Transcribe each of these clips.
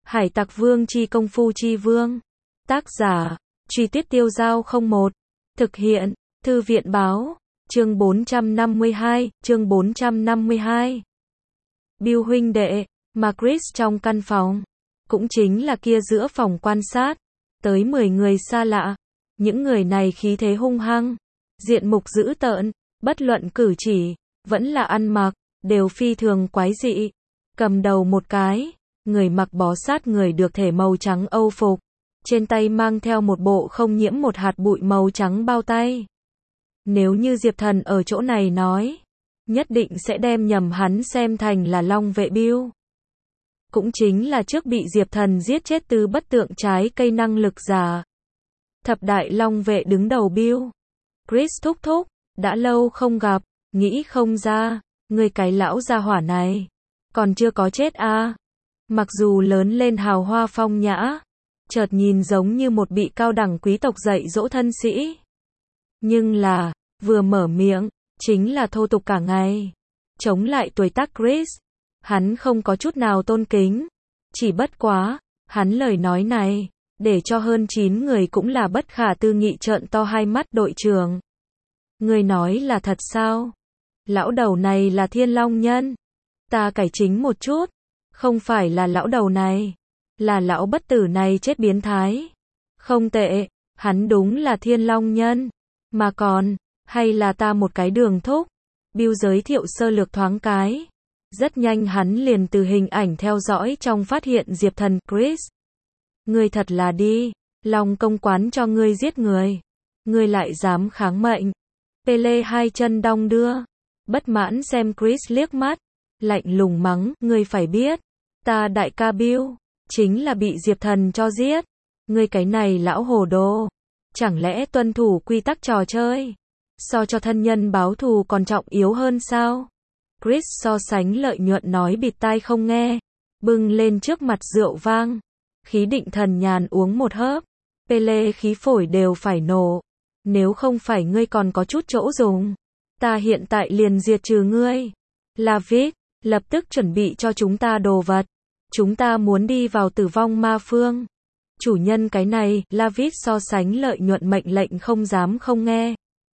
Hải Tặc Vương chi công phu chi vương. Tác giả, Truy Tuyết Tiêu Dao 01. Thực hiện, Thư viện báo. Chương 452, chương 452. Bill huynh đệ, mà Chris trong căn phòng. Cũng chính là kia giữa phòng quan sát. Tới 10 người xa lạ. Những người này khí thế hung hăng. Diện mục dữ tợn. Bất luận cử chỉ, vẫn là ăn mặc, đều phi thường quái dị. Cầm đầu một cái. Người mặc bó sát người được thể màu trắng Âu phục. Trên tay mang theo một bộ không nhiễm một hạt bụi màu trắng bao tay. Nếu như Diệp Thần ở chỗ này nói, nhất định sẽ đem nhầm hắn xem thành là Long vệ Bill. Cũng chính là trước bị Diệp Thần giết chết từ bất tượng trái cây năng lực giả. Thập đại Long vệ đứng đầu Bill. Chris thúc thúc, đã lâu không gặp, nghĩ không ra, người cái lão gia hỏa này, còn chưa có chết à. Mặc dù lớn lên hào hoa phong nhã, chợt nhìn giống như một vị cao đẳng quý tộc dạy dỗ thân sĩ. Nhưng là, vừa mở miệng, chính là thô tục cả ngày. Chống lại tuổi tác Chris, hắn không có chút nào tôn kính. Chỉ bất quá, hắn lời nói này, để cho hơn 9 người cũng là bất khả tư nghị trợn to hai mắt. Đội trưởng, người nói là thật sao? Lão đầu này là Thiên Long nhân. Ta cải chính một chút. Không phải là lão đầu này, là lão bất tử này chết biến thái. Không tệ, hắn đúng là Thiên Long nhân. Mà còn, hay là ta một cái đường thúc. Bill giới thiệu sơ lược thoáng cái. Rất nhanh hắn liền từ hình ảnh theo dõi trong phát hiện Diệp Thần. Chris, ngươi thật là đi, Long công quán cho ngươi giết người. Ngươi lại dám kháng mệnh. Pele hai chân đong đưa. Bất mãn xem Chris liếc mắt. Lạnh lùng mắng, ngươi phải biết. Ta đại ca Bill, chính là bị Diệp Thần cho giết. Ngươi cái này lão hồ đồ. Chẳng lẽ tuân thủ quy tắc trò chơi, so cho thân nhân báo thù còn trọng yếu hơn sao? Chris so sánh lợi nhuận nói bịt tai không nghe. Bưng lên trước mặt rượu vang. Khí định thần nhàn uống một hớp. Pele khí phổi đều phải nổ. Nếu không phải ngươi còn có chút chỗ dùng, ta hiện tại liền diệt trừ ngươi. Lavic, lập tức chuẩn bị cho chúng ta đồ vật. Chúng ta muốn đi vào tử vong ma phương. Chủ nhân cái này, Lavic so sánh lợi nhuận mệnh lệnh không dám không nghe.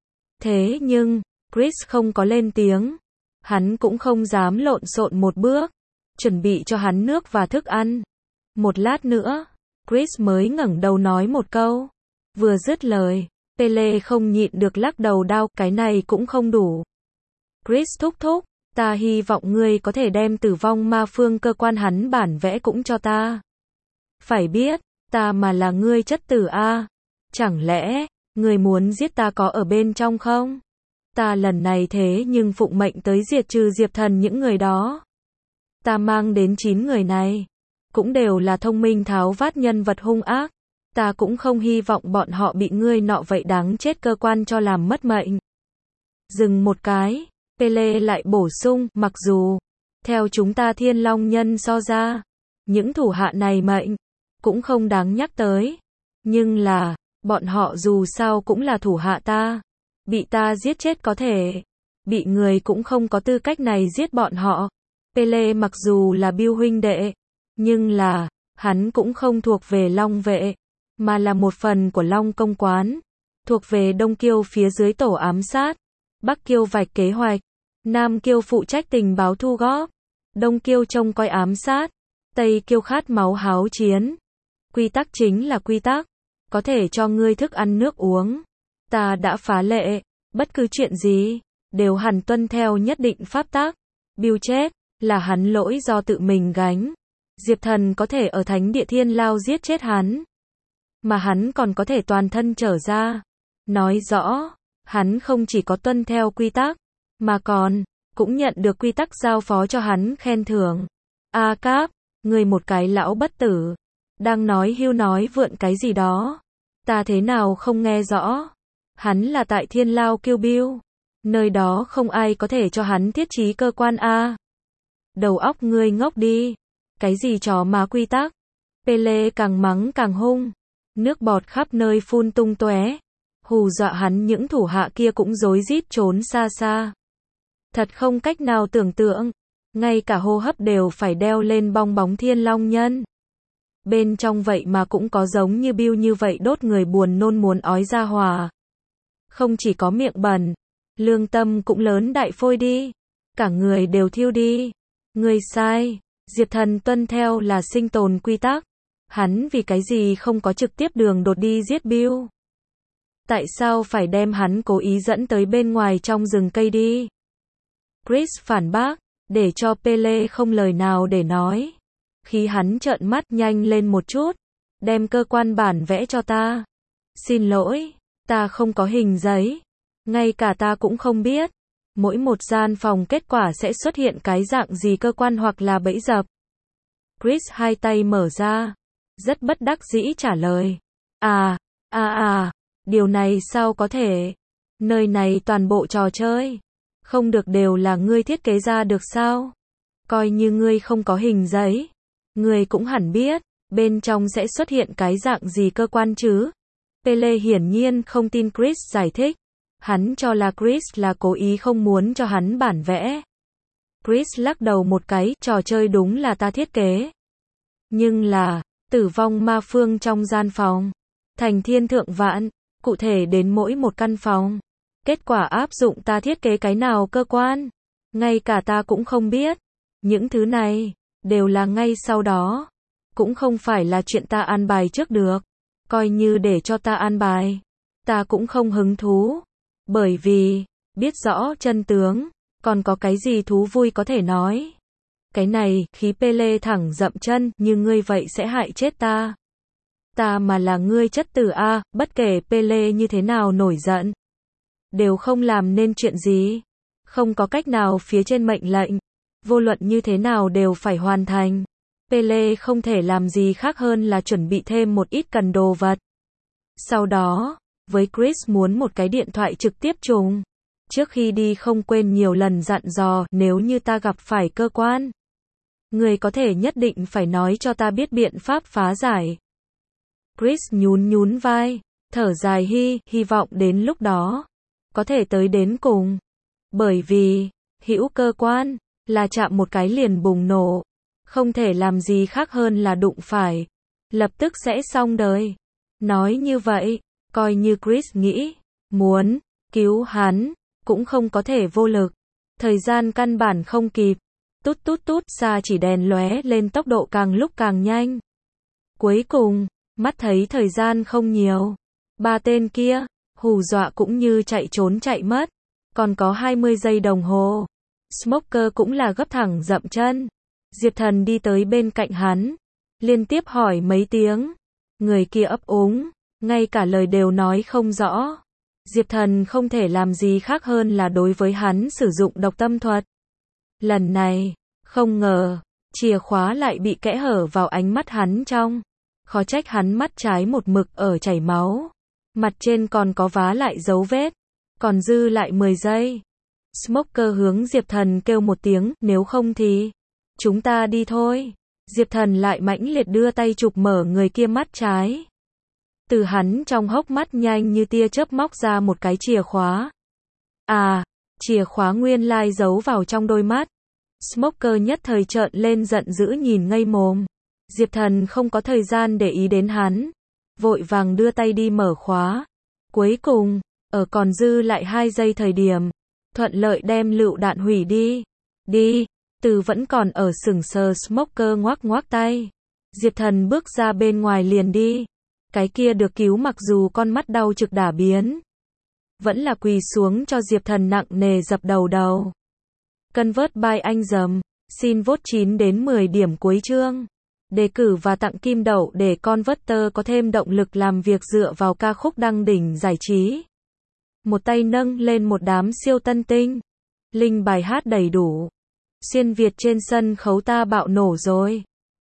Thế nhưng, Chris không có lên tiếng. Hắn cũng không dám lộn xộn một bước. Chuẩn bị cho hắn nước và thức ăn. Một lát nữa, Chris mới ngẩng đầu nói một câu. Vừa dứt lời, Pele không nhịn được lắc đầu đau, cái này cũng không đủ. Chris thúc thúc, ta hy vọng ngươi có thể đem tử vong ma phương cơ quan hắn bản vẽ cũng cho ta. Phải biết, ta mà là ngươi chất tử a. Chẳng lẽ, ngươi muốn giết ta có ở bên trong không? Ta lần này thế nhưng phụng mệnh tới diệt trừ Diệp Thần những người đó. Ta mang đến 9 người này, cũng đều là thông minh tháo vát nhân vật hung ác. Ta cũng không hy vọng bọn họ bị ngươi nọ vậy đáng chết cơ quan cho làm mất mệnh. Dừng một cái. Pele lại bổ sung, mặc dù, theo chúng ta Thiên Long nhân so ra, những thủ hạ này mệnh, cũng không đáng nhắc tới. Nhưng là, bọn họ dù sao cũng là thủ hạ ta. Bị ta giết chết có thể, bị người cũng không có tư cách này giết bọn họ. Pele mặc dù là Bill huynh đệ, nhưng là, hắn cũng không thuộc về Long vệ, mà là một phần của Long công quán, thuộc về Đông Kiêu phía dưới tổ ám sát. Bắc Kiêu vạch kế hoạch, Nam Kiêu phụ trách tình báo thu góp, Đông Kiêu trông coi ám sát, Tây Kiêu khát máu háo chiến. Quy tắc chính là quy tắc, có thể cho ngươi thức ăn nước uống. Ta đã phá lệ, bất cứ chuyện gì, đều hẳn tuân theo nhất định pháp tắc. Bill chết, là hắn lỗi do tự mình gánh. Diệp Thần có thể ở thánh địa thiên lao giết chết hắn, mà hắn còn có thể toàn thân trở ra. Nói rõ, hắn không chỉ có tuân theo quy tắc, mà còn, cũng nhận được quy tắc giao phó cho hắn khen thưởng. A Cáp, ngươi một cái lão bất tử, đang nói hưu nói vượn cái gì đó. Ta thế nào không nghe rõ. Hắn là tại Thiên Lao Kiêu Bill. Nơi đó không ai có thể cho hắn thiết trí cơ quan A. Đầu óc ngươi ngốc đi. Cái gì chó má quy tắc. Pele càng mắng càng hung. Nước bọt khắp nơi phun tung tóe. Hù dọa hắn những thủ hạ kia cũng rối rít trốn xa xa. Thật không cách nào tưởng tượng. Ngay cả hô hấp đều phải đeo lên bong bóng Thiên Long nhân. Bên trong vậy mà cũng có giống như Bill như vậy đốt người buồn nôn muốn ói ra hỏa. Không chỉ có miệng bẩn, lương tâm cũng lớn đại phôi đi. Cả người đều thiêu đi. Ngươi sai. Diệp Thần tuân theo là sinh tồn quy tắc. Hắn vì cái gì không có trực tiếp đường đột đi giết Bill? Tại sao phải đem hắn cố ý dẫn tới bên ngoài trong rừng cây đi? Chris phản bác, để cho Pele không lời nào để nói. Khi hắn trợn mắt, nhanh lên một chút, đem cơ quan bản vẽ cho ta. Xin lỗi, ta không có hình giấy, ngay cả ta cũng không biết. Mỗi một gian phòng kết quả sẽ xuất hiện cái dạng gì cơ quan hoặc là bẫy dập. Chris hai tay mở ra, rất bất đắc dĩ trả lời. Điều này sao có thể? Nơi này toàn bộ trò chơi. Không được đều là ngươi thiết kế ra được sao? Coi như ngươi không có hình giấy. Ngươi cũng hẳn biết, bên trong sẽ xuất hiện cái dạng gì cơ quan chứ? Pele hiển nhiên không tin Chris giải thích. Hắn cho là Chris là cố ý không muốn cho hắn bản vẽ. Chris lắc đầu một cái, trò chơi đúng là ta thiết kế. Nhưng là, tử vong ma phương trong gian phòng. Thành thiên thượng vạn, cụ thể đến mỗi một căn phòng. Kết quả áp dụng ta thiết kế cái nào cơ quan? Ngay cả ta cũng không biết. Những thứ này, đều là ngay sau đó. Cũng không phải là chuyện ta an bài trước được. Coi như để cho ta an bài. Ta cũng không hứng thú. Bởi vì, biết rõ chân tướng, còn có cái gì thú vui có thể nói. Cái này, khí Pele thẳng dậm chân, như ngươi vậy sẽ hại chết ta. Ta mà là ngươi chất tử a, bất kể Pele như thế nào nổi giận. Đều không làm nên chuyện gì. Không có cách nào phía trên mệnh lệnh. Vô luận như thế nào đều phải hoàn thành. Pele không thể làm gì khác hơn là chuẩn bị thêm một ít cần đồ vật. Sau đó, với Chris muốn một cái điện thoại trực tiếp trùng. Trước khi đi không quên nhiều lần dặn dò, nếu như ta gặp phải cơ quan, người có thể nhất định phải nói cho ta biết biện pháp phá giải. Chris nhún vai, thở dài hy vọng đến lúc đó, có thể tới đến cùng. Bởi vì, hữu cơ quan, là chạm một cái liền bùng nổ. Không thể làm gì khác hơn là đụng phải. Lập tức sẽ xong đời. Nói như vậy, coi như Chris nghĩ, muốn, cứu hắn, cũng không có thể vô lực. Thời gian căn bản không kịp. Tút, xa chỉ đèn lóe lên tốc độ càng lúc càng nhanh. Cuối cùng, mắt thấy thời gian không nhiều. Ba tên kia, hù dọa cũng như chạy trốn chạy mất. Còn có 20 giây đồng hồ. Smoker cũng là gấp thẳng dậm chân. Diệp Thần đi tới bên cạnh hắn. Liên tiếp hỏi mấy tiếng. Người kia ấp úng. Ngay cả lời đều nói không rõ. Diệp Thần không thể làm gì khác hơn là đối với hắn sử dụng độc tâm thuật. Lần này, không ngờ, chìa khóa lại bị kẽ hở vào ánh mắt hắn trong. Khó trách hắn mắt trái một mực ở chảy máu. Mặt trên còn có vá lại dấu vết. Còn dư lại 10 giây. Smoker hướng Diệp Thần kêu một tiếng, nếu không thì chúng ta đi thôi. Diệp Thần lại mãnh liệt đưa tay chụp mở người kia mắt trái. Từ hắn trong hốc mắt nhanh như tia chớp móc ra một cái chìa khóa. Chìa khóa nguyên lai giấu vào trong đôi mắt. Smoker nhất thời trợn lên giận dữ nhìn ngây mồm. Diệp Thần không có thời gian để ý đến hắn. Vội vàng đưa tay đi mở khóa. Cuối cùng, ở còn dư lại 2 giây thời điểm, thuận lợi đem lựu đạn hủy đi. Đi, Từ vẫn còn ở sững sờ. Smoker ngoắc tay. Diệp Thần bước ra bên ngoài liền đi. Cái kia được cứu mặc dù con mắt đau trực đả biến, vẫn là quỳ xuống cho Diệp Thần nặng nề dập đầu. Convert by anh dầm. Xin vote 9 đến 10 điểm cuối chương. Đề cử và tặng kim đậu để Converter có thêm động lực làm việc dựa vào ca khúc đăng đỉnh giải trí. Một tay nâng lên một đám siêu tân tinh. Link bài hát đầy đủ. Xuyên Việt trên sân khấu ta bạo nổ rồi.